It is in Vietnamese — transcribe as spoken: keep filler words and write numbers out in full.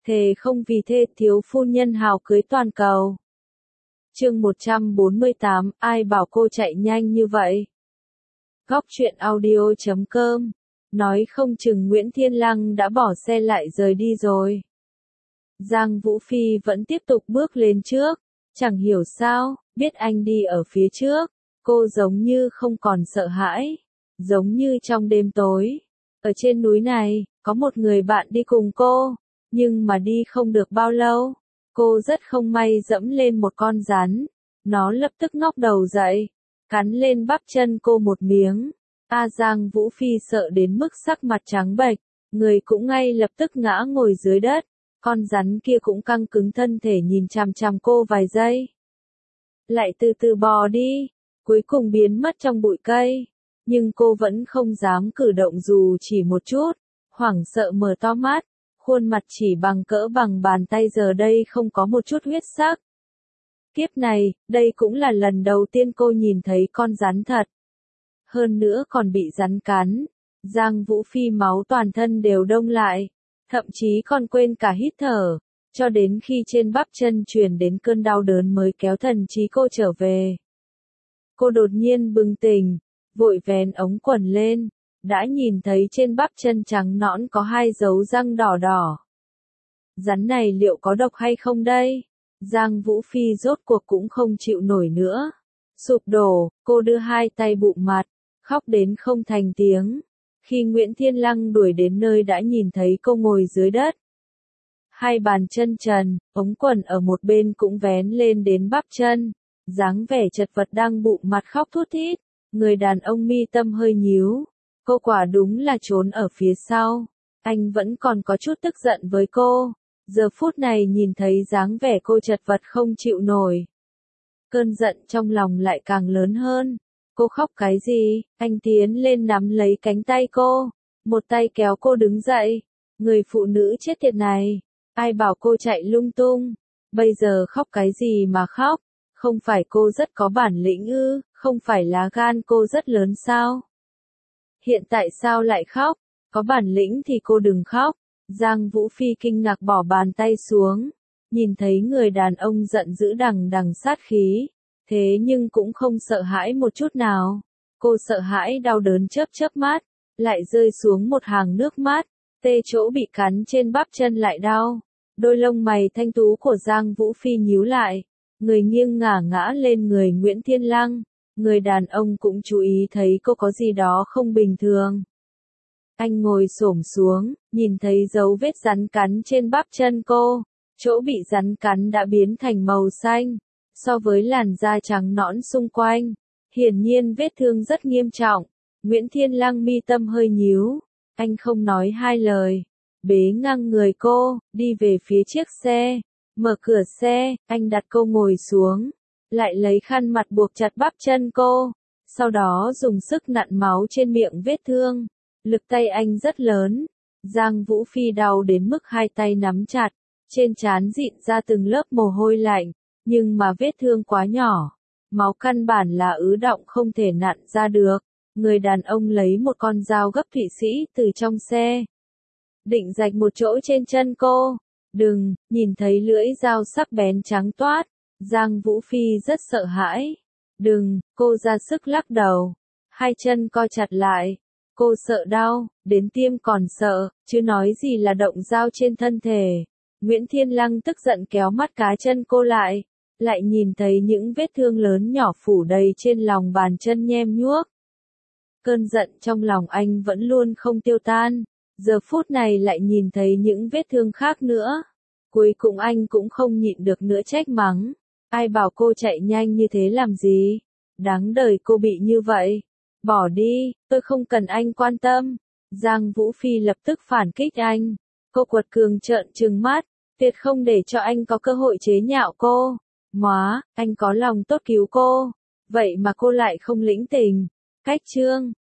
thề không vì thê thiếu phu nhân hào cưới toàn cầu. Chương một trăm bốn mươi tám, ai bảo cô chạy nhanh như vậy? Góc truyện audio chấm com, nói không chừng Nguyễn Thiên Lăng đã bỏ xe lại rời đi rồi. Giang Vũ Phi vẫn tiếp tục bước lên trước, chẳng hiểu sao, biết anh đi ở phía trước, cô giống như không còn sợ hãi, giống như trong đêm tối. Ở trên núi này, có một người bạn đi cùng cô, nhưng mà đi không được bao lâu, cô rất không may dẫm lên một con rắn, nó lập tức ngóc đầu dậy, cắn lên bắp chân cô một miếng. A Giang Vũ Phi sợ đến mức sắc mặt trắng bệch, người cũng ngay lập tức ngã ngồi dưới đất, con rắn kia cũng căng cứng thân thể nhìn chằm chằm cô vài giây. Lại từ từ bò đi, cuối cùng biến mất trong bụi cây, nhưng cô vẫn không dám cử động dù chỉ một chút, hoảng sợ mở to mắt, khuôn mặt chỉ bằng cỡ bằng bàn tay giờ đây không có một chút huyết sắc. Kiếp này, đây cũng là lần đầu tiên cô nhìn thấy con rắn thật. Hơn nữa còn bị rắn cắn, Giang Vũ Phi máu toàn thân đều đông lại, thậm chí còn quên cả hít thở, cho đến khi trên bắp chân truyền đến cơn đau đớn mới kéo thần trí cô trở về. Cô đột nhiên bừng tỉnh, vội vén ống quần lên, đã nhìn thấy trên bắp chân trắng nõn có hai dấu răng đỏ đỏ. Rắn này liệu có độc hay không đây? Giang Vũ Phi rốt cuộc cũng không chịu nổi nữa. Sụp đổ, cô đưa hai tay bụm mặt, khóc đến không thành tiếng. Khi Nguyễn Thiên Lăng đuổi đến nơi đã nhìn thấy cô ngồi dưới đất. Hai bàn chân trần, ống quần ở một bên cũng vén lên đến bắp chân, dáng vẻ chật vật đang bụm mặt khóc thút thít, người đàn ông mi tâm hơi nhíu. Cô quả đúng là trốn ở phía sau, anh vẫn còn có chút tức giận với cô, giờ phút này nhìn thấy dáng vẻ cô chật vật không chịu nổi. Cơn giận trong lòng lại càng lớn hơn, cô khóc cái gì, anh tiến lên nắm lấy cánh tay cô, một tay kéo cô đứng dậy, người phụ nữ chết tiệt này, ai bảo cô chạy lung tung, bây giờ khóc cái gì mà khóc, không phải cô rất có bản lĩnh ư, không phải lá gan cô rất lớn sao? Hiện tại sao lại khóc, có bản lĩnh thì cô đừng khóc. Giang Vũ Phi kinh ngạc bỏ bàn tay xuống, nhìn thấy người đàn ông giận dữ đằng đằng sát khí, thế nhưng cũng không sợ hãi một chút nào. Cô sợ hãi đau đớn chớp chớp mắt, lại rơi xuống một hàng nước mắt, tê chỗ bị cắn trên bắp chân lại đau. Đôi lông mày thanh tú của Giang Vũ Phi nhíu lại, người nghiêng ngả ngã lên người Nguyễn Thiên Lăng. Người đàn ông cũng chú ý thấy cô có gì đó không bình thường. Anh ngồi xổm xuống, nhìn thấy dấu vết rắn cắn trên bắp chân cô, chỗ bị rắn cắn đã biến thành màu xanh, so với làn da trắng nõn xung quanh. Hiển nhiên vết thương rất nghiêm trọng. Nguyễn Thiên Lăng mi tâm hơi nhíu, anh không nói hai lời, bế ngang người cô, đi về phía chiếc xe, mở cửa xe, anh đặt cô ngồi xuống, lại lấy khăn mặt buộc chặt bắp chân cô, sau đó dùng sức nặn máu trên miệng vết thương. Lực tay anh rất lớn, Giang Vũ Phi đau đến mức hai tay nắm chặt, trên trán dịn ra từng lớp mồ hôi lạnh, nhưng mà vết thương quá nhỏ, máu căn bản là ứ đọng không thể nặn ra được. Người đàn ông lấy một con dao gấp Thụy Sĩ từ trong xe, định rạch một chỗ trên chân cô. Đừng, nhìn thấy lưỡi dao sắc bén trắng toát, Giang Vũ Phi rất sợ hãi. Đừng, cô ra sức lắc đầu, hai chân co chặt lại. Cô sợ đau, đến tim còn sợ, chứ nói gì là động dao trên thân thể. Nguyễn Thiên Lăng tức giận kéo mắt cá chân cô lại, lại nhìn thấy những vết thương lớn nhỏ phủ đầy trên lòng bàn chân nhem nhuốc. Cơn giận trong lòng anh vẫn luôn không tiêu tan, giờ phút này lại nhìn thấy những vết thương khác nữa. Cuối cùng anh cũng không nhịn được nữa trách mắng, ai bảo cô chạy nhanh như thế làm gì, đáng đời cô bị như vậy. Bỏ đi, tôi không cần anh quan tâm. Giang Vũ Phi lập tức phản kích anh. Cô quật cường trợn trừng mắt, tuyệt không để cho anh có cơ hội chế nhạo cô. Móa, anh có lòng tốt cứu cô, vậy mà cô lại không lĩnh tình. Cách chương